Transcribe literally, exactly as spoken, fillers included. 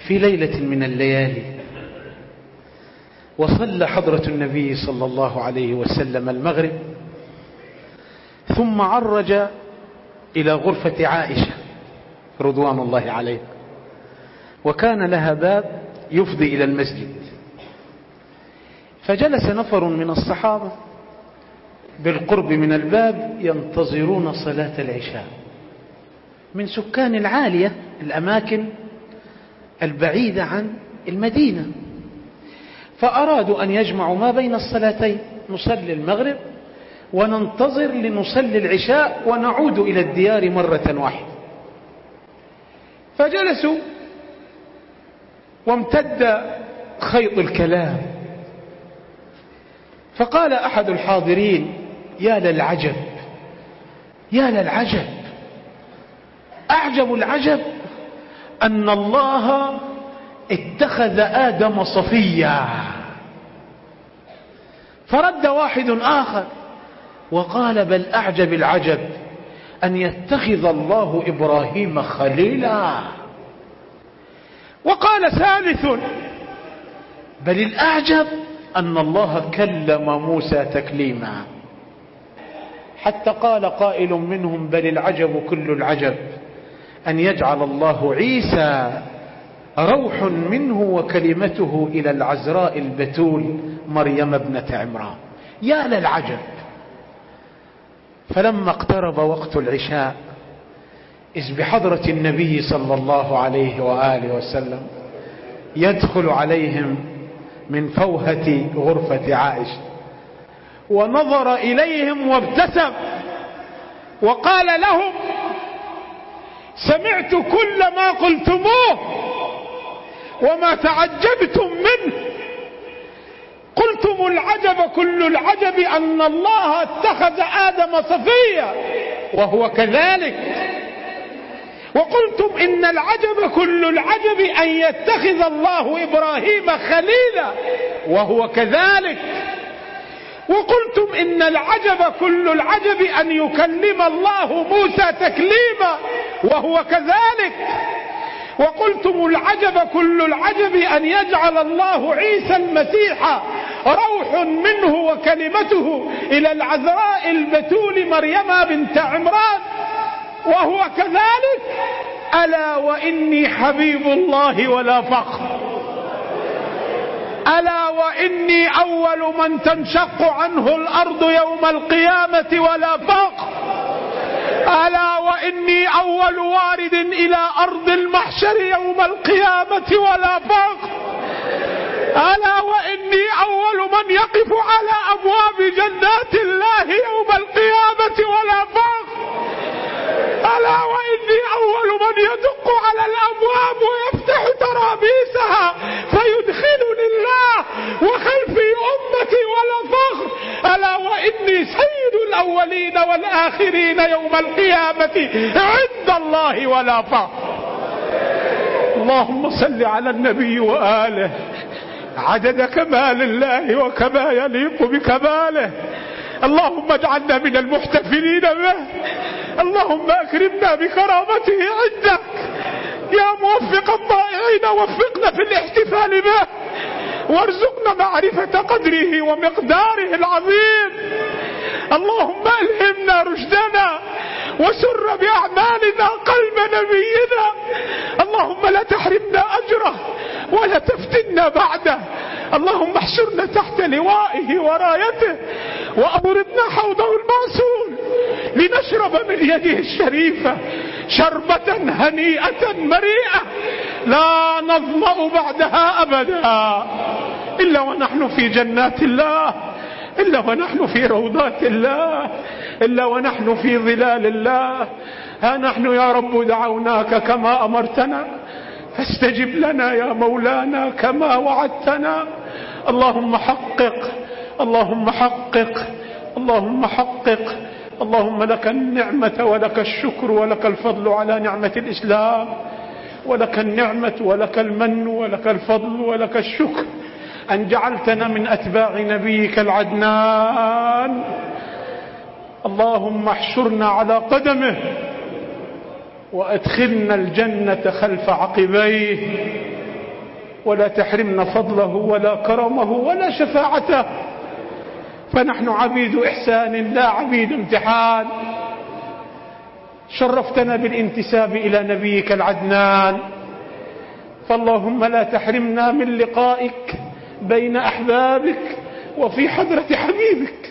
في ليلة من الليالي وصلى حضرة النبي صلى الله عليه وسلم المغرب، ثم عرج إلى غرفة عائشة رضوان الله عليها، وكان لها باب يفضي إلى المسجد. فجلس نفر من الصحابة بالقرب من الباب ينتظرون صلاة العشاء من سكان العالية، الأماكن البعيدة عن المدينة، فأرادوا أن يجمعوا ما بين الصلاتين، نصلي المغرب وننتظر لنصلي العشاء ونعود إلى الديار مرة واحدة. فجلسوا وامتد خيط الكلام، فقال أحد الحاضرين: يا للعجب يا للعجب، أعجب العجب أن الله اتخذ آدم صفيا. فرد واحد آخر وقال: بل أعجب العجب أن يتخذ الله إبراهيم خليلا. وقال ثالث: بل الأعجب أن الله كلم موسى تكليما. حتى قال قائل منهم: بل العجب كل العجب أن يجعل الله عيسى روح منه وكلمته إلى العذراء البتول مريم ابنة عمران. يا للعجب. فلما اقترب وقت العشاء إذ بحضرة النبي صلى الله عليه وآله وسلم يدخل عليهم من فوهة غرفة عائشة، ونظر إليهم وابتسم وقال لهم: سمعت كل ما قلتموه وما تعجبتم منه. قلتم العجب كل العجب أن الله اتخذ آدم صفيا وهو كذلك، وقلتم إن العجب كل العجب أن يتخذ الله إبراهيم خليلا وهو كذلك، وقلتم إن العجب كل العجب أن يكلم الله موسى تكليما وهو كذلك، وقلتم العجب كل العجب أن يجعل الله عيسى المسيح روح منه وكلمته إلى العذراء البتول مريم بنت عمران وهو كذلك. ألا وإني حبيب الله ولا فخر، ألا وإني أول من تنشق عنه الأرض يوم القيامة ولا فخر، ألا وإني أول وارد إلى أرض المحشر يوم القيامة ولا فخر، ألا وإني أول من يقف على أبواب جنات الله يوم القيامة ولا فخر، ألا وإني أول من يدق على الأبواب ويفتح ترابيسها فيدخلني الله وخلفي أمتي ولا فخر، ألا وإني سيد الأولين والآخرين يوم القيامة عند الله ولا فخر. اللهم صل على النبي وآله عدد كمال الله وكما يليق بكماله. اللهم اجعلنا من المحتفلين به، اللهم اكرمنا بكرامته عندك يا موفق الطائعين، وفقنا في الاحتفال به وارزقنا معرفة قدره ومقداره العظيم. اللهم ألهمنا رشدنا وسر بأعمالنا قلب نبينا، اللهم لا تحرمنا أجره ولا تفتنا بعده. اللهم احشرنا تحت لوائه ورايته وأوردنا حوضه المعسول لنشرب من يده الشريفة شربة هنيئة مريئة لا نظمأ بعدها أبدا إلا ونحن في جنات الله، إلا ونحن في روضات الله، إلا ونحن في ظلال الله. ها نحن يا رب دعوناك كما أمرتنا فاستجب لنا يا مولانا كما وعدتنا. اللهم حقق، اللهم حقق، اللهم حقق. اللهم لك النعمة ولك الشكر ولك الفضل على نعمة الإسلام، ولك النعمة ولك المن ولك الفضل ولك الشكر أن جعلتنا من أتباع نبيك العدنان. اللهم احشرنا على قدمه وأدخلنا الجنة خلف عقبيه ولا تحرمنا فضله ولا كرمه ولا شفاعته، فنحن عبيد إحسان لا عبيد امتحان. شرفتنا بالانتساب إلى نبيك العدنان، فاللهم لا تحرمنا من لقائك بين أحبابك وفي حضرة حبيبك.